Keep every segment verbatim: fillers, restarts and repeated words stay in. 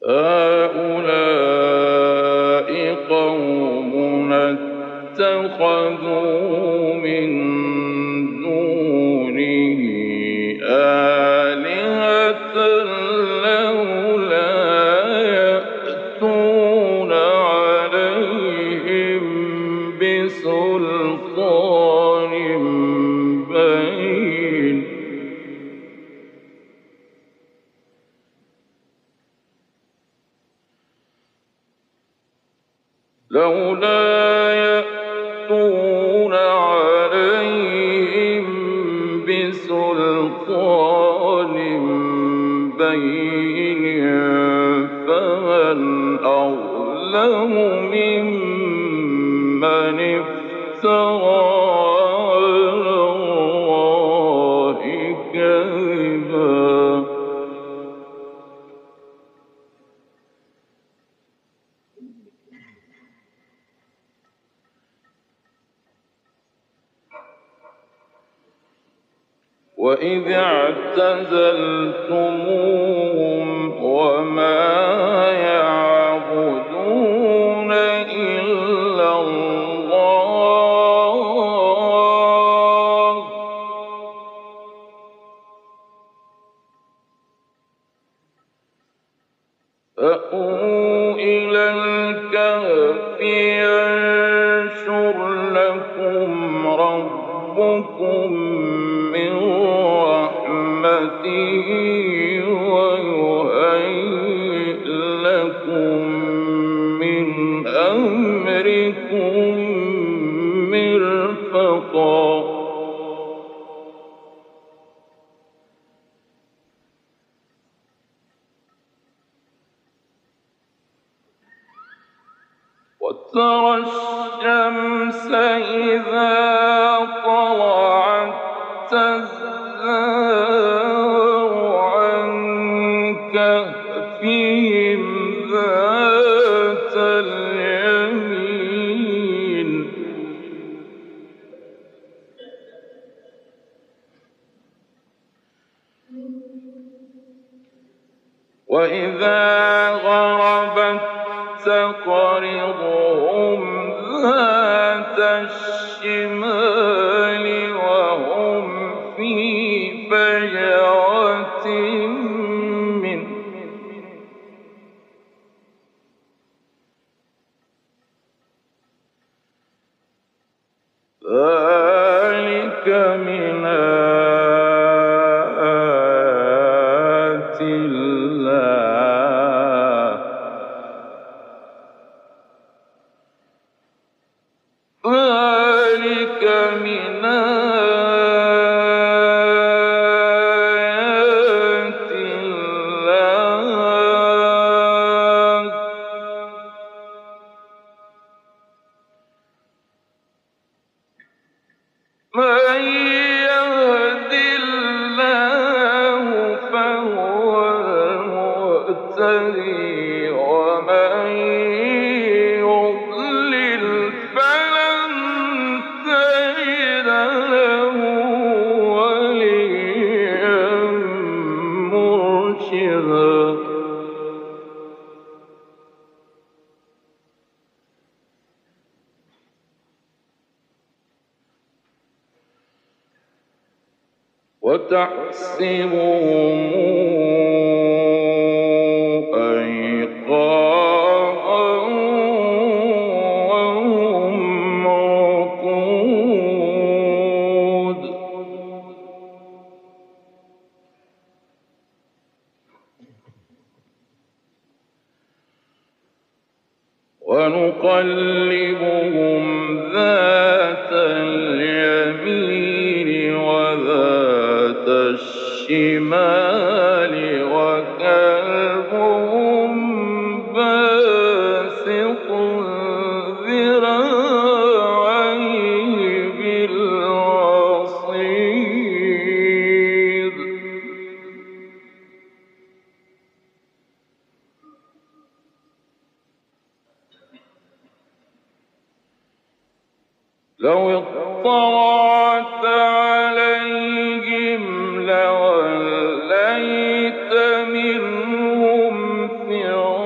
هؤلاء قومنا اتخذوا من دونه آلهة لولا يأتون عليهم بسلطان بين لولا يأتون عليهم بسلطان بين فمن أظلم ممن افترى على الله كذبا وإذ اعتزلتموهم وما يعبدون إلا الله فأووا إلى الكهف ينشر لكم ربكم من رحمته ويهيئ لكم من أمركم مرفقا وترى الشمس إذا طلعت تزاور عن كهفهم ذات اليمين وإذا غربت تقرضهم ذات الشمال وهم في فجوة منه ذلك من آيات الله ذلك من آيات الله من يهد الله فهو المهتدي ومن يضلل فلن تجد له وليا مرشدا وتحسبهم أيقاظا وهم رقود ونقلبهم ذات اليمين وذات الشمال وكلبهم باسط ذراعيه بالوصيد لو اطلعت عليهم لوليت منهم فرارا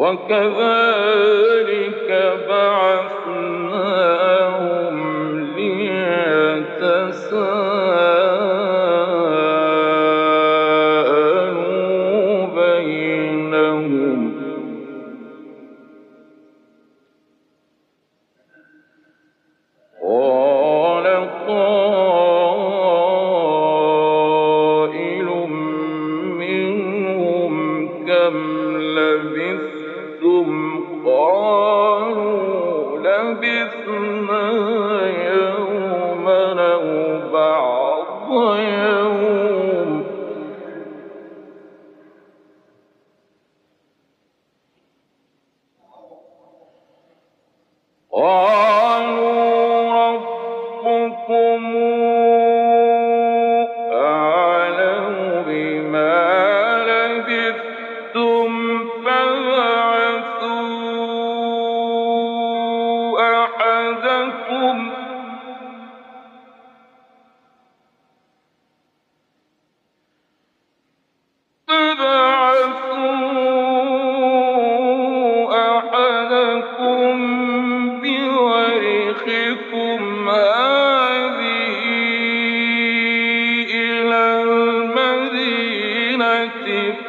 وكذلك بعثناهم ليتساءلوا بينهم قال قائل منهم كم لبثتم قالوا لبثنا يوما أو بعض يوم قالوا ربكم أعلم بما لبثتم فابعثوا أحدكم بورقكم هذه إلى المدينة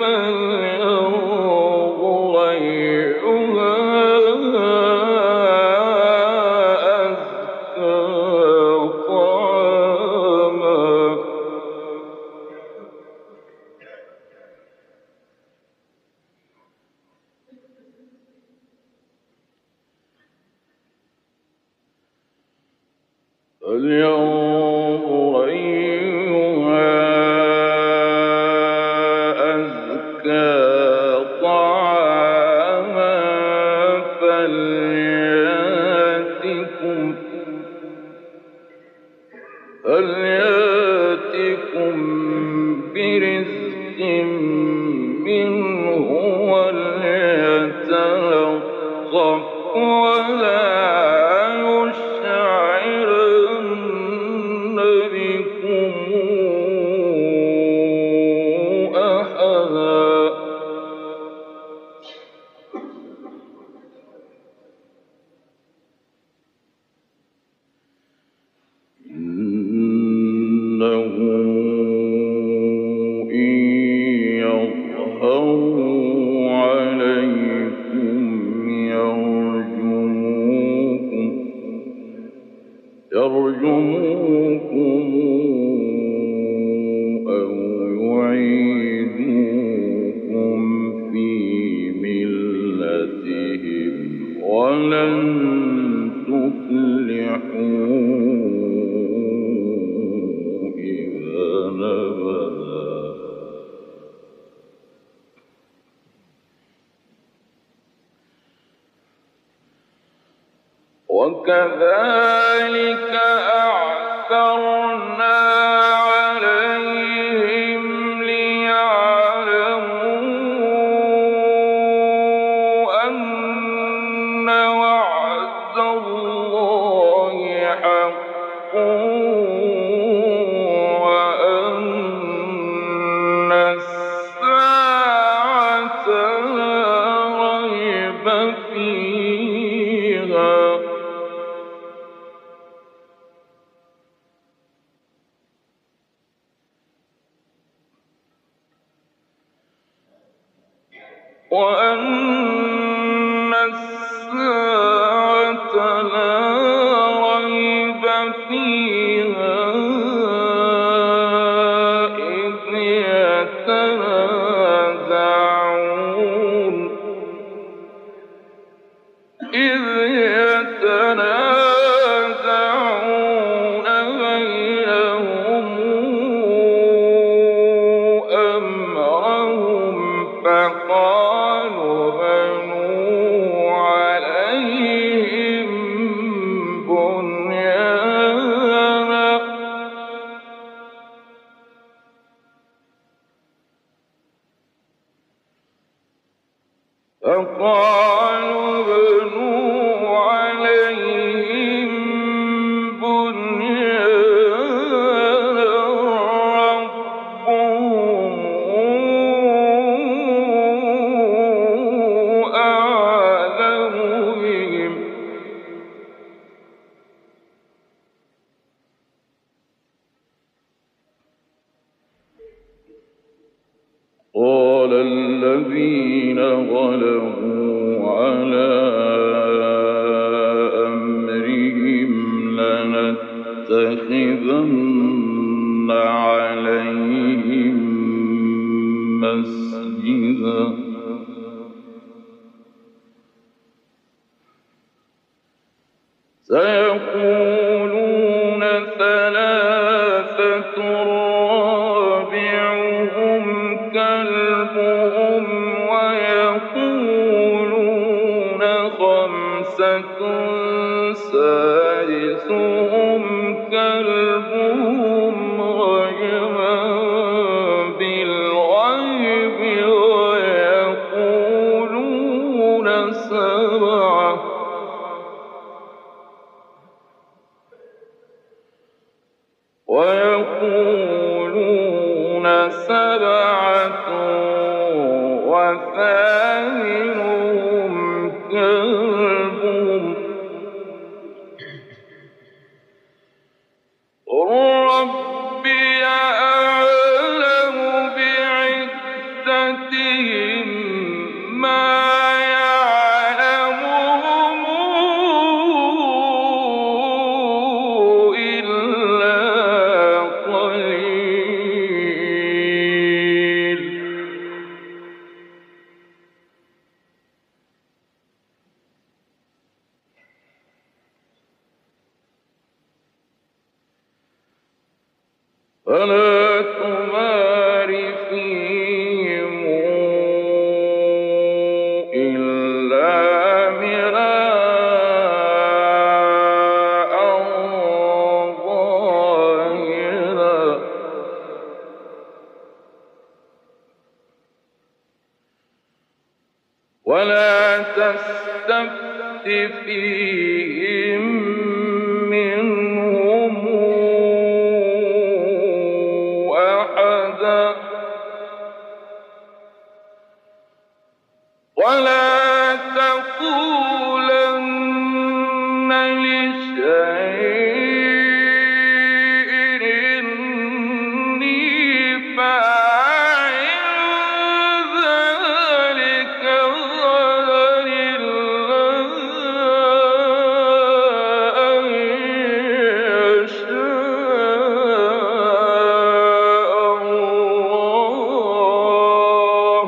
فلينظر أيها أزكى طعاما فلينظر أيها أزكى طعاما فليأتكم فليأتكم برزق منه وليتلطف ولا يشعرن بكم أحدا إنه إن يظهروا عليكم يرجموكم يرجموكم أو يعيدوكم في ملتهم ولن تفلحوا إذا أبدا وكذلك أعثرنا عليهم ليعلموا أن وعد الله حق وأن الساعة لا ريب فيها وأن الساعة لا ريب فيها إذ يتنازعون إذ يتنازعون بينهم أمرهم فقالوا بنوا عليهم بنيانا فقالوا بنوا عليهم بنيانا ربهم أعلم الذين غلبوا على أمرهم لنتخذن عليهم مسجدا سيقولون ثلاثة رابعهم كلبهم ويقولون خمسة سادسهم كلبهم رجما بالغيب ويقولون سبعة ويقولون سبعة وثامنهم كلبهم ربي أعلم بعدتهم ما يعلمهم إلا قليل فلا تمار فيهم إلا مراء ظاهرا ولا تستفت فيهم منهم أحدا ولا تقولن لشيء إني فاعل ذلك غدا إلا أن يشاء الله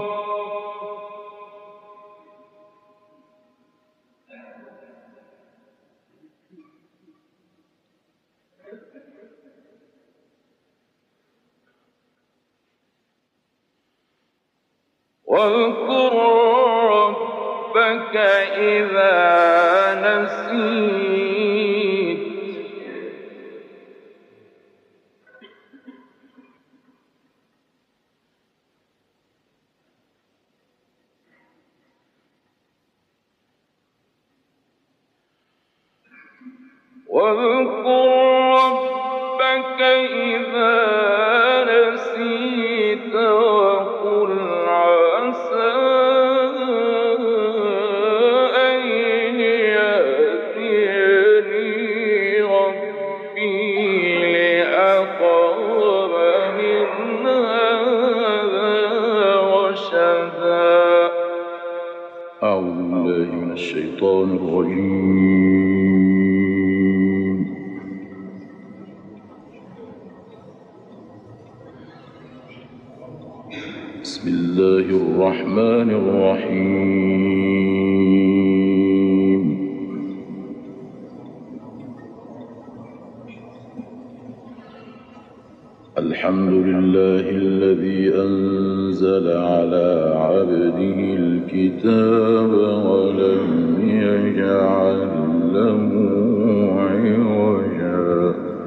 واذكر ربك إذا نسيت واذكر ربك إذا نسيت وقل عسى أن يهديني ربي لأقرب من هذا رشدا. أعوذ بالله من الشيطان الرجيم. بسم الله الرحمن الرحيم. الحمد لله الذي أنزل على عبده الكتاب ولم يجعل له عوجا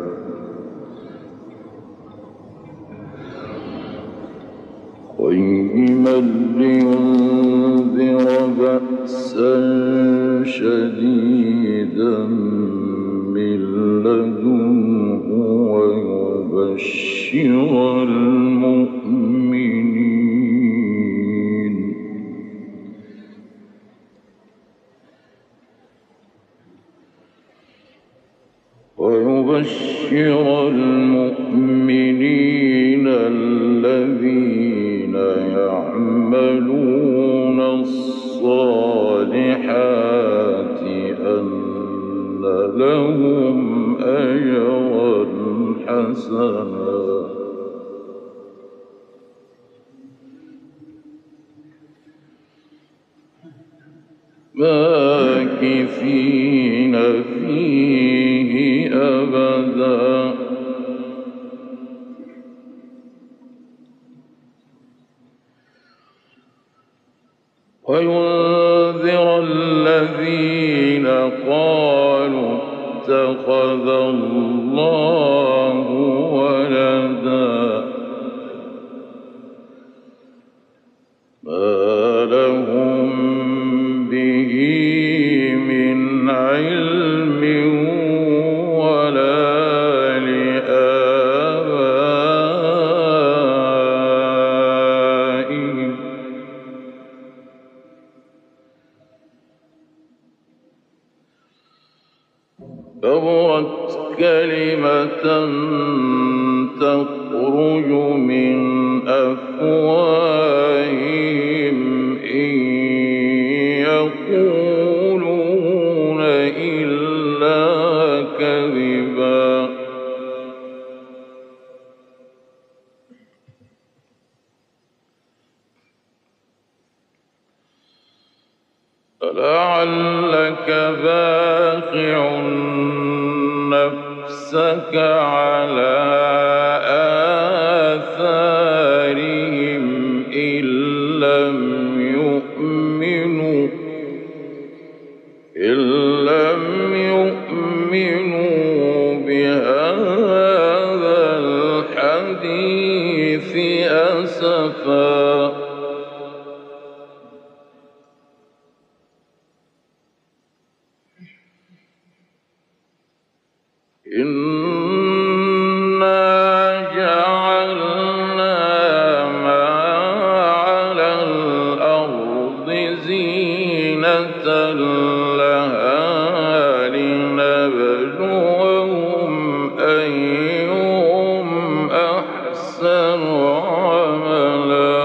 قيما لينذر بأسا شديدا من لدنه ويبشر المؤمنين ويبشر المؤمنين الذين يعملون الصالحات أن لهم أجرا حسنا ماكثين فيه أبدا وينذر الذين قالوا اتخذ الله ولدا ما لهم به من علم ولا لآبائهم كبرت كلمة تخرج من أفواههم إن يقولون إلا كذبا فلعلك باخع نفسك على آثارهم إن لم يؤمنوا إن لم يؤمنوا بهذا الحديث أسفا إنا جعلنا ما على الأرض زينة لها لنبلوهم أيهم أحسن عملا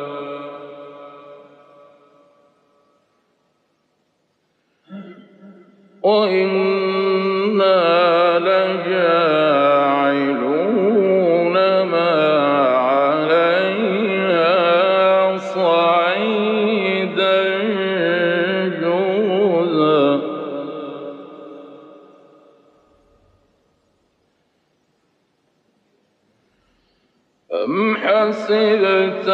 وإنا لجاعلون ما عليها صعيدا جرزا أم حسبت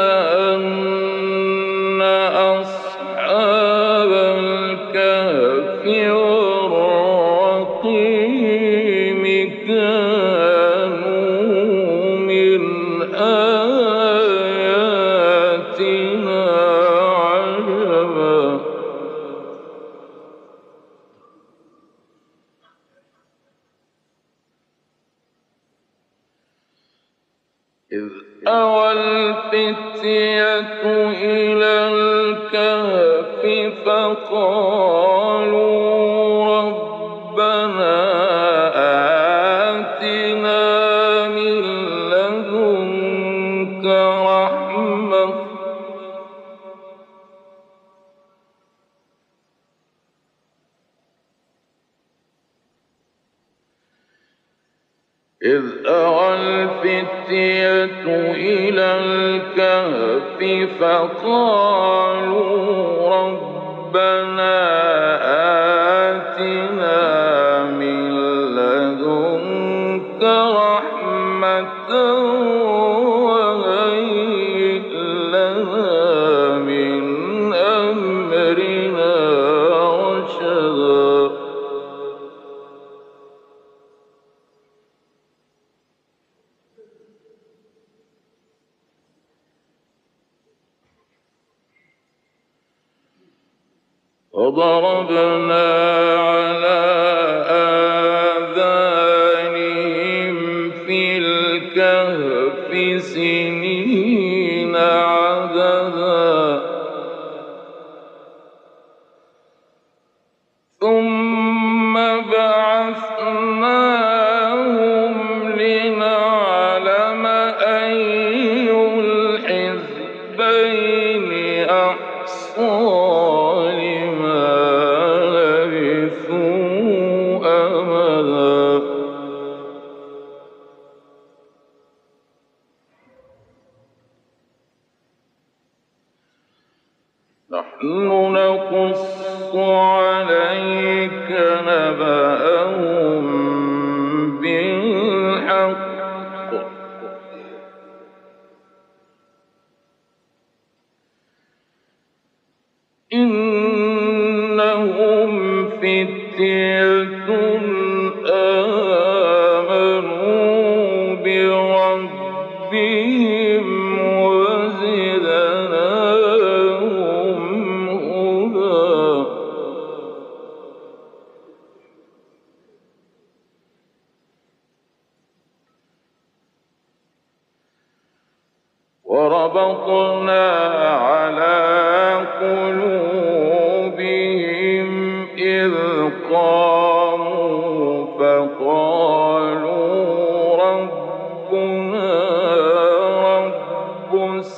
أن أصحاب الكهف والرقيم كانوا من آياتنا عجبا إذ أوى الفتية إلى الكهف فقالوا ربنا آتنا من لدنك رحمة إذ أوى الفتية إلى الكهف فقالوا ربنا آتنا من لدنك رحمة وهيئ لنا من أمرنا رشدا وضربنا على آذانهم في الكهف سنين عددا ثم بعثناهم لنعلم أي الحزبين أحصى لما نحن نقص عليك نبأهم بالحق إنهم فتية آمنوا بربهم وزدناهم هدى وربطنا على قلوبهم إذ قاموا فقالوا ربنا رب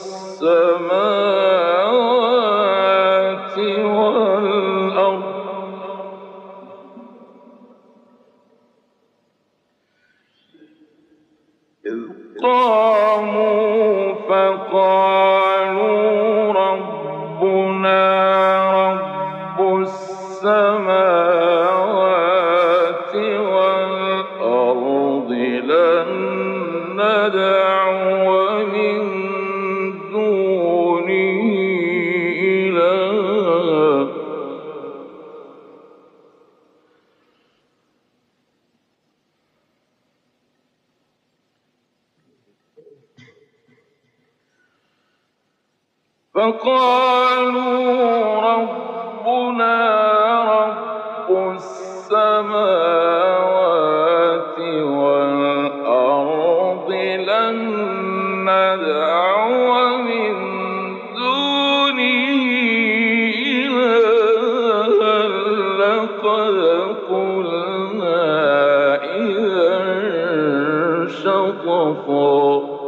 السماوات والأرض إذ قاموا فقالوا ربنا رب السماوات والأرض لن ندعو من دونه إلها فقالوا ربنا رب السماوات والأرض لن ندعو من دونه إلها لقد قلنا إذا شططا